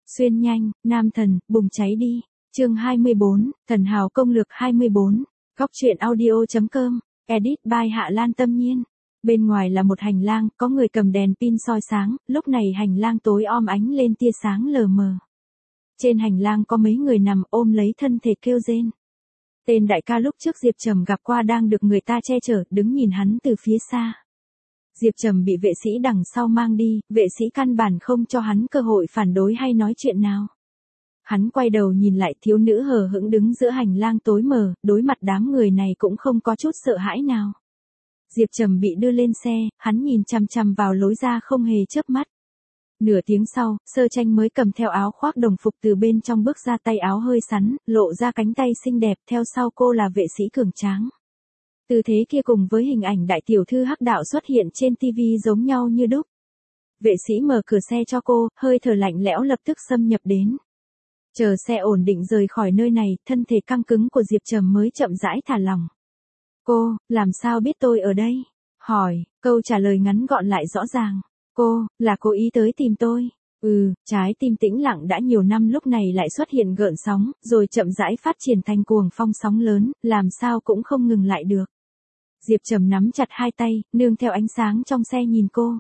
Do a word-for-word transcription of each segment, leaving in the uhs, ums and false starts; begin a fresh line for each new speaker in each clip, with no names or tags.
Xuyên nhanh, nam thần, bùng cháy đi. Chương hai mươi bốn, Thần hào công lược hai mươi bốn. Góc truyện audio.com. Edit by Hạ Lan Tâm Nhiên. Bên ngoài là một hành lang, có người cầm đèn pin soi sáng, lúc này hành lang tối om ánh lên tia sáng lờ mờ. Trên hành lang có mấy người nằm ôm lấy thân thể kêu rên. Tên đại ca lúc trước Diệp Trầm gặp qua đang được người ta che chở, đứng nhìn hắn từ phía xa. Diệp Trầm bị vệ sĩ đằng sau mang đi, vệ sĩ căn bản không cho hắn cơ hội phản đối hay nói chuyện nào. Hắn quay đầu nhìn lại thiếu nữ hờ hững đứng giữa hành lang tối mờ, đối mặt đám người này cũng không có chút sợ hãi nào. Diệp Trầm bị đưa lên xe, hắn nhìn chằm chằm vào lối ra không hề chớp mắt. Nửa tiếng sau, Sơ Tranh mới cầm theo áo khoác đồng phục từ bên trong bước ra, tay áo hơi sắn, lộ ra cánh tay xinh đẹp, theo sau cô là vệ sĩ cường tráng. Tư thế kia cùng với hình ảnh đại tiểu thư hắc đạo xuất hiện trên tivi giống nhau như đúc. Vệ sĩ mở cửa xe cho cô, hơi thở lạnh lẽo lập tức xâm nhập đến. Chờ xe ổn định rời khỏi nơi này, thân thể căng cứng của Diệp Trầm mới chậm rãi thả lỏng. Cô, làm sao biết tôi ở đây? Hỏi, câu trả lời ngắn gọn lại rõ ràng. Cô, là cố ý tới tìm tôi. Ừ, trái tim tĩnh lặng đã nhiều năm lúc này lại xuất hiện gợn sóng, rồi chậm rãi phát triển thành cuồng phong sóng lớn, làm sao cũng không ngừng lại được. Diệp Trầm nắm chặt hai tay, nương theo ánh sáng trong xe nhìn cô.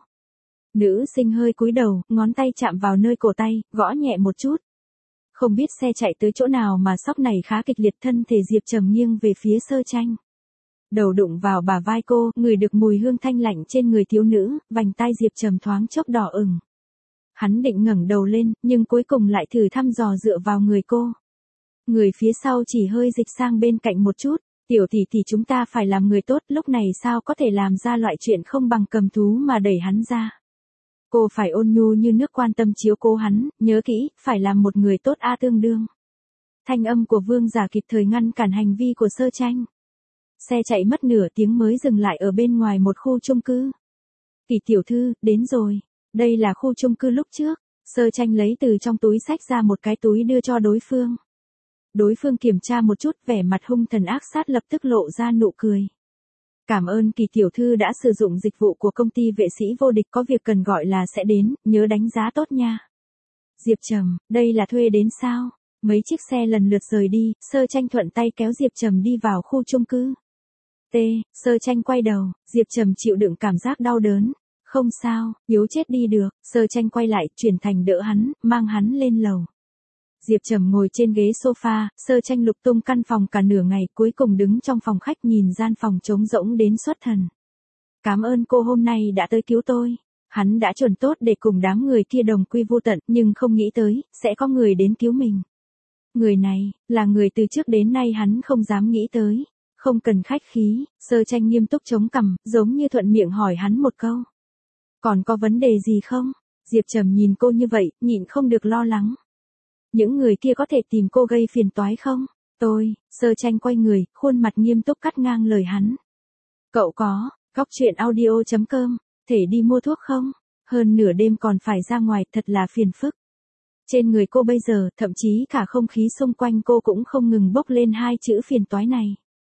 Nữ sinh hơi cúi đầu, ngón tay chạm vào nơi cổ tay, gõ nhẹ một chút. Không biết xe chạy tới chỗ nào mà sóc này khá kịch liệt, thân thể Diệp Trầm nghiêng về phía Sơ Tranh. Đầu đụng vào bả vai cô, ngửi được mùi hương thanh lạnh trên người thiếu nữ, vành tai Diệp Trầm thoáng chốc đỏ ửng. Hắn định ngẩng đầu lên, nhưng cuối cùng lại thử thăm dò dựa vào người cô. Người phía sau chỉ hơi dịch sang bên cạnh một chút, tiểu tỷ tỷ chúng ta phải làm người tốt, lúc này sao có thể làm ra loại chuyện không bằng cầm thú mà đẩy hắn ra. Cô phải ôn nhu như nước quan tâm chiếu cố hắn, nhớ kỹ, phải làm một người tốt a tương đương. Thanh âm của Vương Giả kịp thời ngăn cản hành vi của Sơ Tranh. Xe chạy mất nửa tiếng mới dừng lại ở bên ngoài một khu chung cư. Kỳ tiểu thư, đến rồi. Đây là khu chung cư lúc trước. Sơ Tranh lấy từ trong túi xách ra một cái túi đưa cho đối phương. Đối phương kiểm tra một chút, vẻ mặt hung thần ác sát lập tức lộ ra nụ cười. Cảm ơn Kỳ tiểu thư đã sử dụng dịch vụ của công ty vệ sĩ vô địch, có việc cần gọi là sẽ đến, nhớ đánh giá tốt nha. Diệp Trầm, đây là thuê đến sao? Mấy chiếc xe lần lượt rời đi, Sơ Tranh thuận tay kéo Diệp Trầm đi vào khu chung cư. T, Sơ Tranh quay đầu, Diệp Trầm chịu đựng cảm giác đau đớn. Không sao, yếu chết đi được, Sơ Tranh quay lại, chuyển thành đỡ hắn, mang hắn lên lầu. Diệp Trầm ngồi trên ghế sofa, Sơ Tranh lục tung căn phòng cả nửa ngày, cuối cùng đứng trong phòng khách nhìn gian phòng trống rỗng đến xuất thần. Cảm ơn cô hôm nay đã tới cứu tôi. Hắn đã chuẩn tốt để cùng đám người kia đồng quy vô tận, nhưng không nghĩ tới, sẽ có người đến cứu mình. Người này, là người từ trước đến nay hắn không dám nghĩ tới. Không cần khách khí, Sơ Tranh nghiêm túc chống cằm, giống như thuận miệng hỏi hắn một câu. Còn có vấn đề gì không? Diệp Trầm nhìn cô như vậy, nhịn không được lo lắng. Những người kia có thể tìm cô gây phiền toái không? Tôi, Sơ Tranh quay người, khuôn mặt nghiêm túc cắt ngang lời hắn. Cậu có, góc truyện audio.com, thể đi mua thuốc không? Hơn nửa đêm còn phải ra ngoài, thật là phiền phức. Trên người cô bây giờ, thậm chí cả không khí xung quanh cô cũng không ngừng bốc lên hai chữ phiền toái này.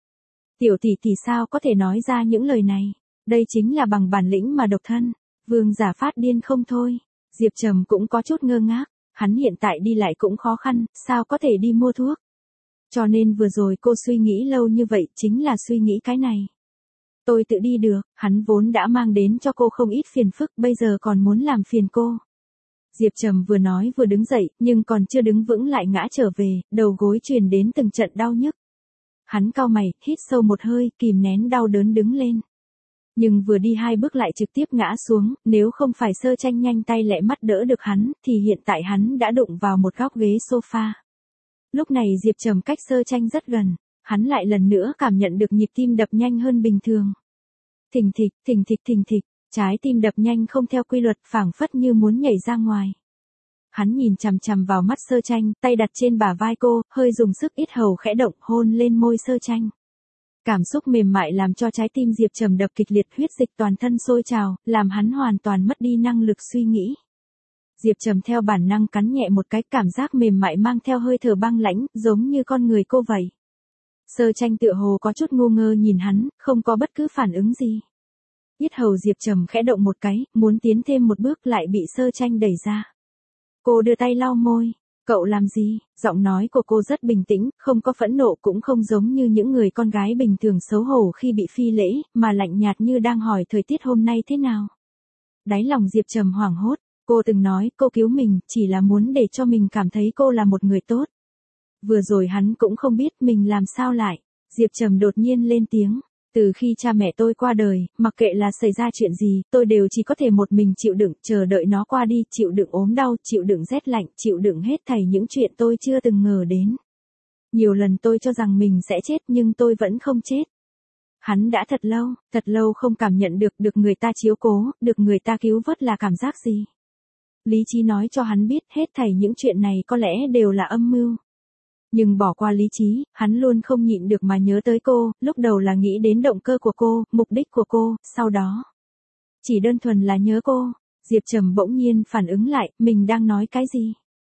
Tiểu tỷ tỷ sao có thể nói ra những lời này? Đây chính là bằng bản lĩnh mà độc thân. Vương Giả phát điên không thôi. Diệp Trầm cũng có chút ngơ ngác. Hắn hiện tại đi lại cũng khó khăn, sao có thể đi mua thuốc? Cho nên vừa rồi cô suy nghĩ lâu như vậy chính là suy nghĩ cái này. Tôi tự đi được, hắn vốn đã mang đến cho cô không ít phiền phức, bây giờ còn muốn làm phiền cô. Diệp Trầm vừa nói vừa đứng dậy, nhưng còn chưa đứng vững lại ngã trở về, đầu gối truyền đến từng trận đau nhức. Hắn cau mày, hít sâu một hơi, kìm nén đau đớn đứng lên. Nhưng vừa đi hai bước lại trực tiếp ngã xuống, nếu không phải Sơ Tranh nhanh tay lẹ mắt đỡ được hắn, thì hiện tại hắn đã đụng vào một góc ghế sofa. Lúc này Diệp Trầm cách Sơ Tranh rất gần, hắn lại lần nữa cảm nhận được nhịp tim đập nhanh hơn bình thường. Thình thịch, thình thịch thình thịch, trái tim đập nhanh không theo quy luật, phảng phất như muốn nhảy ra ngoài. Hắn nhìn chằm chằm vào mắt Sơ Tranh, tay đặt trên bả vai cô, hơi dùng sức ít hầu khẽ động, hôn lên môi Sơ Tranh. Cảm xúc mềm mại làm cho trái tim Diệp Trầm đập kịch liệt, huyết dịch toàn thân sôi trào, làm hắn hoàn toàn mất đi năng lực suy nghĩ. Diệp Trầm theo bản năng cắn nhẹ một cái, cảm giác mềm mại mang theo hơi thở băng lãnh, giống như con người cô vậy. Sơ Tranh tựa hồ có chút ngu ngơ nhìn hắn, không có bất cứ phản ứng gì. Yết hầu Diệp Trầm khẽ động một cái, muốn tiến thêm một bước lại bị Sơ Tranh đẩy ra. Cô đưa tay lau môi. Cậu làm gì? Giọng nói của cô rất bình tĩnh, không có phẫn nộ cũng không giống như những người con gái bình thường xấu hổ khi bị phi lễ, mà lạnh nhạt như đang hỏi thời tiết hôm nay thế nào. Đáy lòng Diệp Trầm hoảng hốt, cô từng nói cô cứu mình chỉ là muốn để cho mình cảm thấy cô là một người tốt. Vừa rồi hắn cũng không biết mình làm sao lại. Diệp Trầm đột nhiên lên tiếng. Từ khi cha mẹ tôi qua đời, mặc kệ là xảy ra chuyện gì, tôi đều chỉ có thể một mình chịu đựng, chờ đợi nó qua đi, chịu đựng ốm đau, chịu đựng rét lạnh, chịu đựng hết thảy những chuyện tôi chưa từng ngờ đến. Nhiều lần tôi cho rằng mình sẽ chết nhưng tôi vẫn không chết. Hắn đã thật lâu, thật lâu không cảm nhận được được người ta chiếu cố, được người ta cứu vớt là cảm giác gì. Lý trí nói cho hắn biết hết thảy những chuyện này có lẽ đều là âm mưu. Nhưng bỏ qua lý trí, hắn luôn không nhịn được mà nhớ tới cô, lúc đầu là nghĩ đến động cơ của cô, mục đích của cô, sau đó chỉ đơn thuần là nhớ cô. Diệp Trầm bỗng nhiên phản ứng lại, mình đang nói cái gì?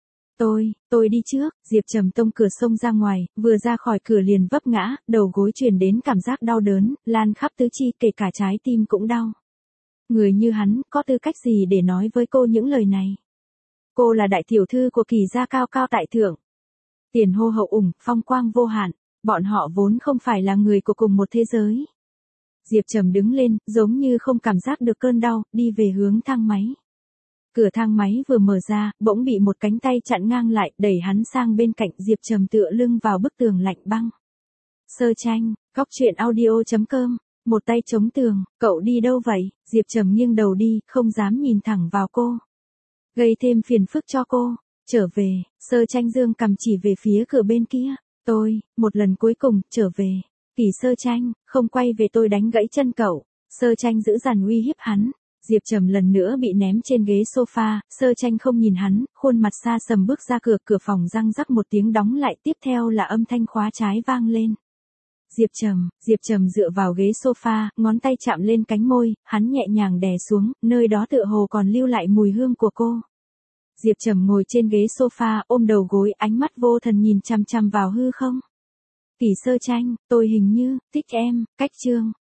Tôi, tôi đi trước. Diệp Trầm tông cửa xông ra ngoài, vừa ra khỏi cửa liền vấp ngã, đầu gối truyền đến cảm giác đau đớn, lan khắp tứ chi, kể cả trái tim cũng đau. Người như hắn, có tư cách gì để nói với cô những lời này? Cô là đại tiểu thư của Kỳ gia cao cao tại thượng. Tiền hô hậu ủng, phong quang vô hạn, bọn họ vốn không phải là người của cùng một thế giới. Diệp Trầm đứng lên, giống như không cảm giác được cơn đau, đi về hướng thang máy. Cửa thang máy vừa mở ra, bỗng bị một cánh tay chặn ngang lại, đẩy hắn sang bên cạnh. Diệp Trầm tựa lưng vào bức tường lạnh băng. Sơ tranh, góc truyện audio chấm com, một tay chống tường, cậu đi đâu vậy? Diệp Trầm nghiêng đầu đi, không dám nhìn thẳng vào cô. Gây thêm phiền phức cho cô. Trở về, Sơ Tranh dương cầm chỉ về phía cửa bên kia. Tôi, một lần cuối cùng, trở về. Kỳ Sơ Tranh, không quay về tôi đánh gãy chân cậu. Sơ Tranh giữ dằn uy hiếp hắn. Diệp Trầm lần nữa bị ném trên ghế sofa, Sơ Tranh không nhìn hắn, khuôn mặt xa sầm bước ra cửa, cửa phòng răng rắc một tiếng đóng lại, tiếp theo là âm thanh khóa trái vang lên. Diệp Trầm, Diệp Trầm dựa vào ghế sofa, ngón tay chạm lên cánh môi, hắn nhẹ nhàng đè xuống, nơi đó tựa hồ còn lưu lại mùi hương của cô. Diệp Trầm ngồi trên ghế sofa, ôm đầu gối, ánh mắt vô thần nhìn chằm chằm vào hư không. Kỳ Sơ Tranh, tôi hình như thích em. Cách chương